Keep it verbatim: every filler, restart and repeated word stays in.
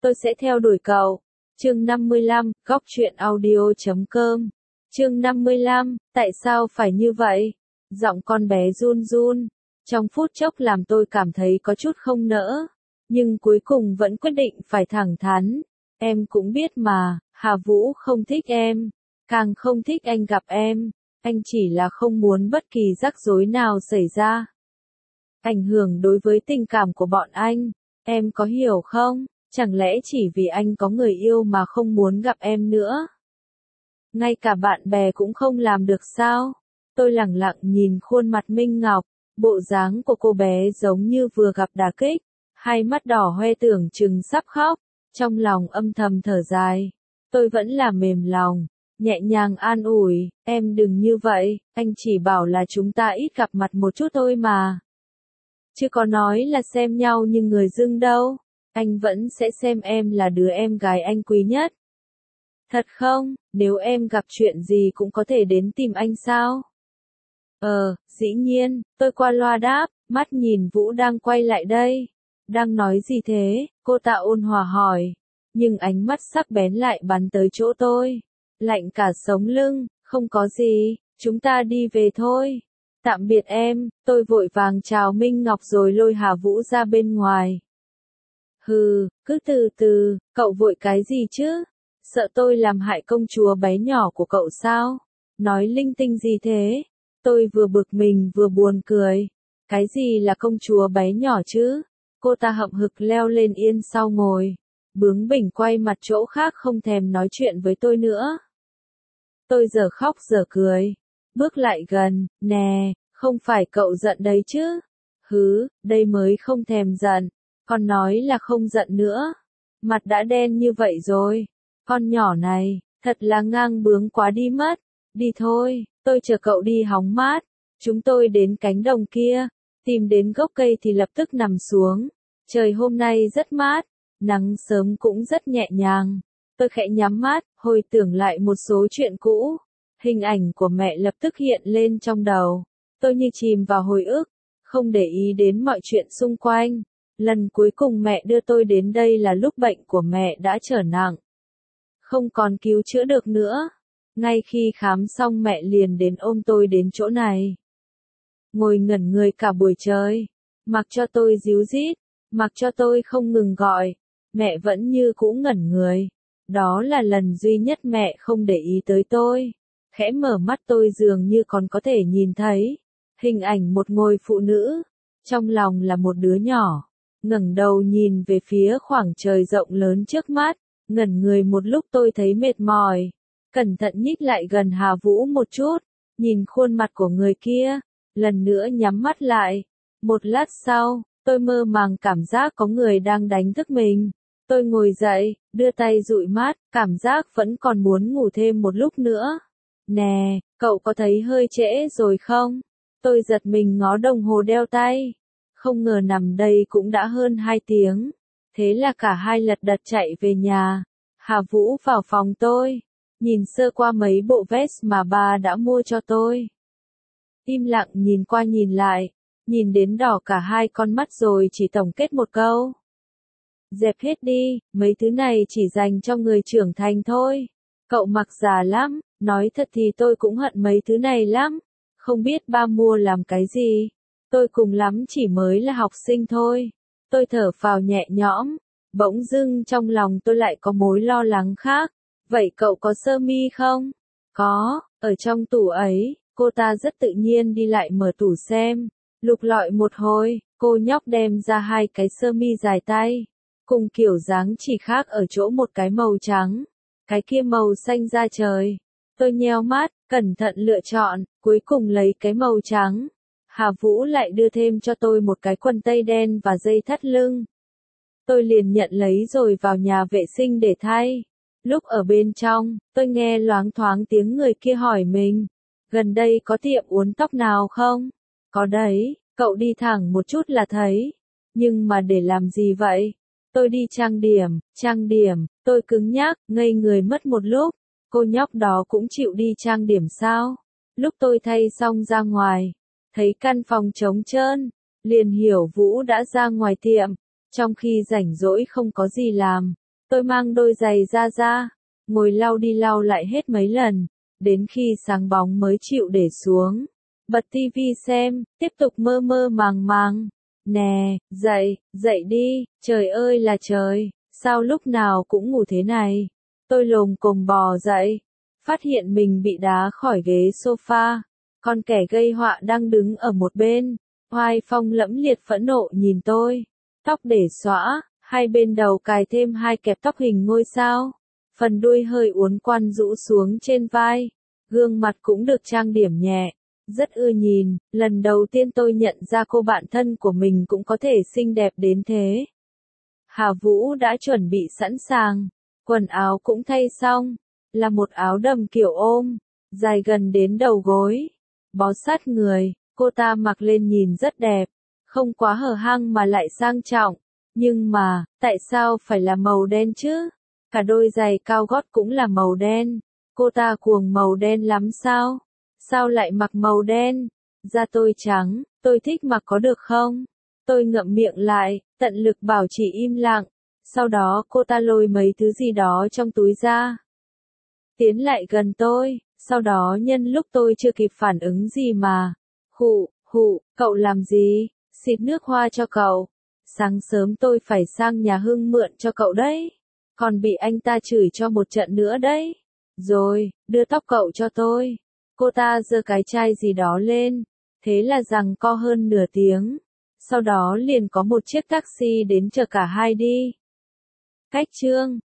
tôi sẽ theo đuổi cậu. Chương năm mươi lăm, góc truyện audio chấm com. Chương năm mươi lăm, tại sao phải như vậy? Giọng con bé run run, trong phút chốc làm tôi cảm thấy có chút không nỡ, nhưng cuối cùng vẫn quyết định phải thẳng thắn. Em cũng biết mà, Hà Vũ không thích em, càng không thích anh gặp em, anh chỉ là không muốn bất kỳ rắc rối nào xảy ra. Ảnh hưởng đối với tình cảm của bọn anh, em có hiểu không? Chẳng lẽ chỉ vì anh có người yêu mà không muốn gặp em nữa? Ngay cả bạn bè cũng không làm được sao? Tôi lẳng lặng nhìn khuôn mặt Minh Ngọc, bộ dáng của cô bé giống như vừa gặp đả kích, hai mắt đỏ hoe tưởng chừng sắp khóc, trong lòng âm thầm thở dài. Tôi vẫn là mềm lòng, nhẹ nhàng an ủi, em đừng như vậy, anh chỉ bảo là chúng ta ít gặp mặt một chút thôi mà. Chứ có nói là xem nhau như người dưng đâu, anh vẫn sẽ xem em là đứa em gái anh quý nhất. Thật không, nếu em gặp chuyện gì cũng có thể đến tìm anh sao? Ờ, dĩ nhiên, tôi qua loa đáp, mắt nhìn Vũ đang quay lại đây. Đang nói gì thế? Cô ta ôn hòa hỏi. Nhưng ánh mắt sắc bén lại bắn tới chỗ tôi. Lạnh cả sống lưng, không có gì, chúng ta đi về thôi. Tạm biệt em, tôi vội vàng chào Minh Ngọc rồi lôi Hà Vũ ra bên ngoài. Hừ, cứ từ từ, cậu vội cái gì chứ? Sợ tôi làm hại công chúa bé nhỏ của cậu sao? Nói linh tinh gì thế? Tôi vừa bực mình vừa buồn cười. Cái gì là công chúa bé nhỏ chứ? Cô ta hậm hực leo lên yên sau ngồi. Bướng bỉnh quay mặt chỗ khác không thèm nói chuyện với tôi nữa. Tôi giờ khóc giờ cười. Bước lại gần, nè, không phải cậu giận đấy chứ? Hứ, đây mới không thèm giận. Con nói là không giận nữa. Mặt đã đen như vậy rồi. Con nhỏ này, thật là ngang bướng quá đi mất. Đi thôi, tôi chờ cậu đi hóng mát. Chúng tôi đến cánh đồng kia, tìm đến gốc cây thì lập tức nằm xuống. Trời hôm nay rất mát, nắng sớm cũng rất nhẹ nhàng. Tôi khẽ nhắm mắt, hồi tưởng lại một số chuyện cũ. Hình ảnh của mẹ lập tức hiện lên trong đầu. Tôi như chìm vào hồi ức, không để ý đến mọi chuyện xung quanh. Lần cuối cùng mẹ đưa tôi đến đây là lúc bệnh của mẹ đã trở nặng. Không còn cứu chữa được nữa. Ngay khi khám xong mẹ liền đến ôm tôi đến chỗ này. Ngồi ngẩn người cả buổi trời. Mặc cho tôi díu dít, mặc cho tôi không ngừng gọi. Mẹ vẫn như cũ ngẩn người. Đó là lần duy nhất mẹ không để ý tới tôi. Khẽ mở mắt tôi dường như còn có thể nhìn thấy. Hình ảnh một ngôi phụ nữ. Trong lòng là một đứa nhỏ. Ngẩng đầu nhìn về phía khoảng trời rộng lớn trước mắt. Ngẩn người một lúc tôi thấy mệt mỏi. Cẩn thận nhích lại gần Hà Vũ một chút. Nhìn khuôn mặt của người kia. Lần nữa nhắm mắt lại. Một lát sau, tôi mơ màng cảm giác có người đang đánh thức mình. Tôi ngồi dậy, đưa tay dụi mắt, cảm giác vẫn còn muốn ngủ thêm một lúc nữa. Nè, cậu có thấy hơi trễ rồi không? Tôi giật mình ngó đồng hồ đeo tay. Không ngờ nằm đây cũng đã hơn hai tiếng. Thế là cả hai lật đật chạy về nhà. Hà Vũ vào phòng tôi. Nhìn sơ qua mấy bộ vest mà ba đã mua cho tôi. Im lặng nhìn qua nhìn lại. Nhìn đến đỏ cả hai con mắt rồi chỉ tổng kết một câu. Dẹp hết đi, mấy thứ này chỉ dành cho người trưởng thành thôi. Cậu mặc già lắm, nói thật thì tôi cũng hận mấy thứ này lắm. Không biết ba mua làm cái gì. Tôi cùng lắm chỉ mới là học sinh thôi. Tôi thở phào nhẹ nhõm. Bỗng dưng trong lòng tôi lại có mối lo lắng khác. Vậy cậu có sơ mi không? Có, ở trong tủ ấy. Cô ta rất tự nhiên đi lại mở tủ xem. Lục lọi một hồi, cô nhóc đem ra hai cái sơ mi dài tay. Cùng kiểu dáng chỉ khác ở chỗ một cái màu trắng. Cái kia màu xanh da trời. Tôi nheo mắt, cẩn thận lựa chọn, cuối cùng lấy cái màu trắng. Hà Vũ lại đưa thêm cho tôi một cái quần tây đen và dây thắt lưng. Tôi liền nhận lấy rồi vào nhà vệ sinh để thay. Lúc ở bên trong, tôi nghe loáng thoáng tiếng người kia hỏi mình. Gần đây có tiệm uốn tóc nào không? Có đấy, cậu đi thẳng một chút là thấy. Nhưng mà để làm gì vậy? Tôi đi trang điểm, trang điểm, tôi cứng nhắc, ngây người mất một lúc. Cô nhóc đó cũng chịu đi trang điểm sao? Lúc tôi thay xong ra ngoài, thấy căn phòng trống trơn, liền hiểu Vũ đã ra ngoài tiệm. Trong khi rảnh rỗi không có gì làm, Tôi mang đôi giày ra ra, ngồi lau đi lau lại hết mấy lần, đến khi sáng bóng mới chịu để xuống. Bật tivi xem, tiếp tục mơ mơ màng màng. Nè, dậy, dậy đi, trời ơi là trời, sao lúc nào cũng ngủ thế này? Tôi lồm cồm bò dậy, phát hiện mình bị đá khỏi ghế sofa, còn kẻ gây họa đang đứng ở một bên, oai phong lẫm liệt phẫn nộ nhìn tôi, tóc để xõa, hai bên đầu cài thêm hai kẹp tóc hình ngôi sao, phần đuôi hơi uốn quăn rũ xuống trên vai, gương mặt cũng được trang điểm nhẹ. Rất ưa nhìn, lần đầu tiên tôi nhận ra cô bạn thân của mình cũng có thể xinh đẹp đến thế. Hà Vũ đã chuẩn bị sẵn sàng, quần áo cũng thay xong, là một áo đầm kiểu ôm, dài gần đến đầu gối, bó sát người, cô ta mặc lên nhìn rất đẹp, không quá hở hang mà lại sang trọng, nhưng mà, tại sao phải là màu đen chứ? Cả đôi giày cao gót cũng là màu đen, cô ta cuồng màu đen lắm sao? Sao lại mặc màu đen? Da tôi trắng, tôi thích mặc có được không? Tôi ngậm miệng lại, tận lực bảo chị im lặng. Sau đó cô ta lôi mấy thứ gì đó trong túi ra. Tiến lại gần tôi, sau đó nhân lúc tôi chưa kịp phản ứng gì mà. Hụ, hụ, cậu làm gì? Xịt nước hoa cho cậu. Sáng sớm tôi phải sang nhà Hưng mượn cho cậu đấy. Còn bị anh ta chửi cho một trận nữa đấy. Rồi, đưa tóc cậu cho tôi. Cô ta giơ cái chai gì đó lên, thế là giằng co hơn nửa tiếng. Sau đó liền có một chiếc taxi đến chở cả hai đi. Cách chương